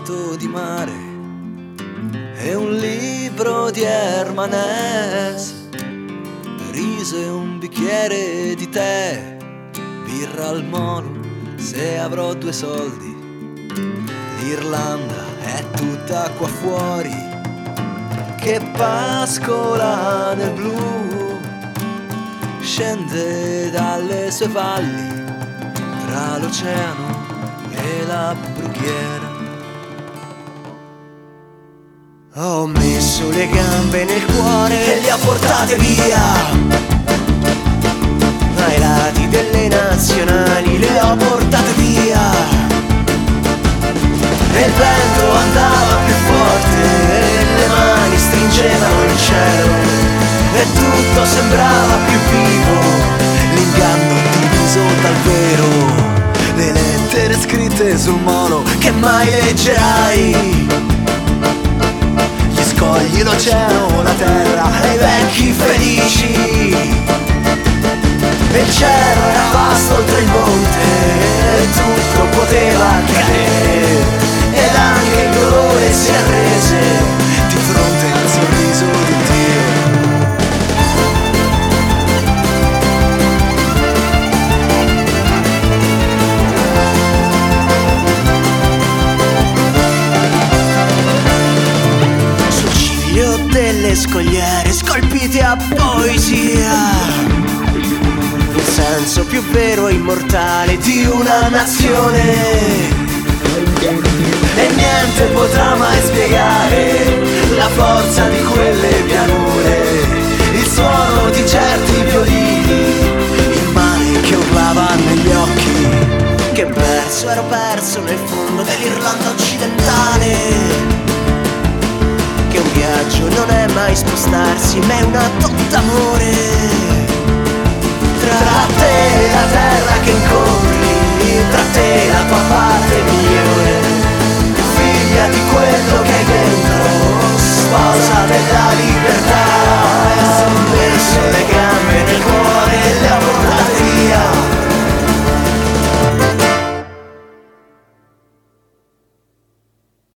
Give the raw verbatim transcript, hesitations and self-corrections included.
vento di mare e un libro di Herman Hesse, riso e un bicchiere di tè, birra al molo se avrò due soldi. L'Irlanda è tutta qua fuori che pascola nel blu, scende dalle sue valli tra l'oceano e la brughiera. Ho messo le gambe nel cuore e le ho portate via ai lati delle nazionali, le ho portate via. E il vento andava più forte e le mani stringevano il cielo e tutto sembrava più vivo, l'inganno diviso dal vero. Le lettere scritte sul molo che mai leggerai, gli scogli, l'oceano, la terra e i vecchi felici. E il cielo era vasto oltre il monte e tutto poteva accadere, ed anche il dolore si arrese di fronte al sorriso di Dio. sul ciglio delle scogliere scolpite a poesia il senso più vero e immortale di una nazione. E niente potrà mai spiegare la forza di quelle pianure, il suono di certi violini, il mare che urlava negli occhi. Che perso ero perso nel fondo dell'Irlanda occidentale, che un viaggio non è mai spostarsi ma è un atto d'amore. Tra te e la terra che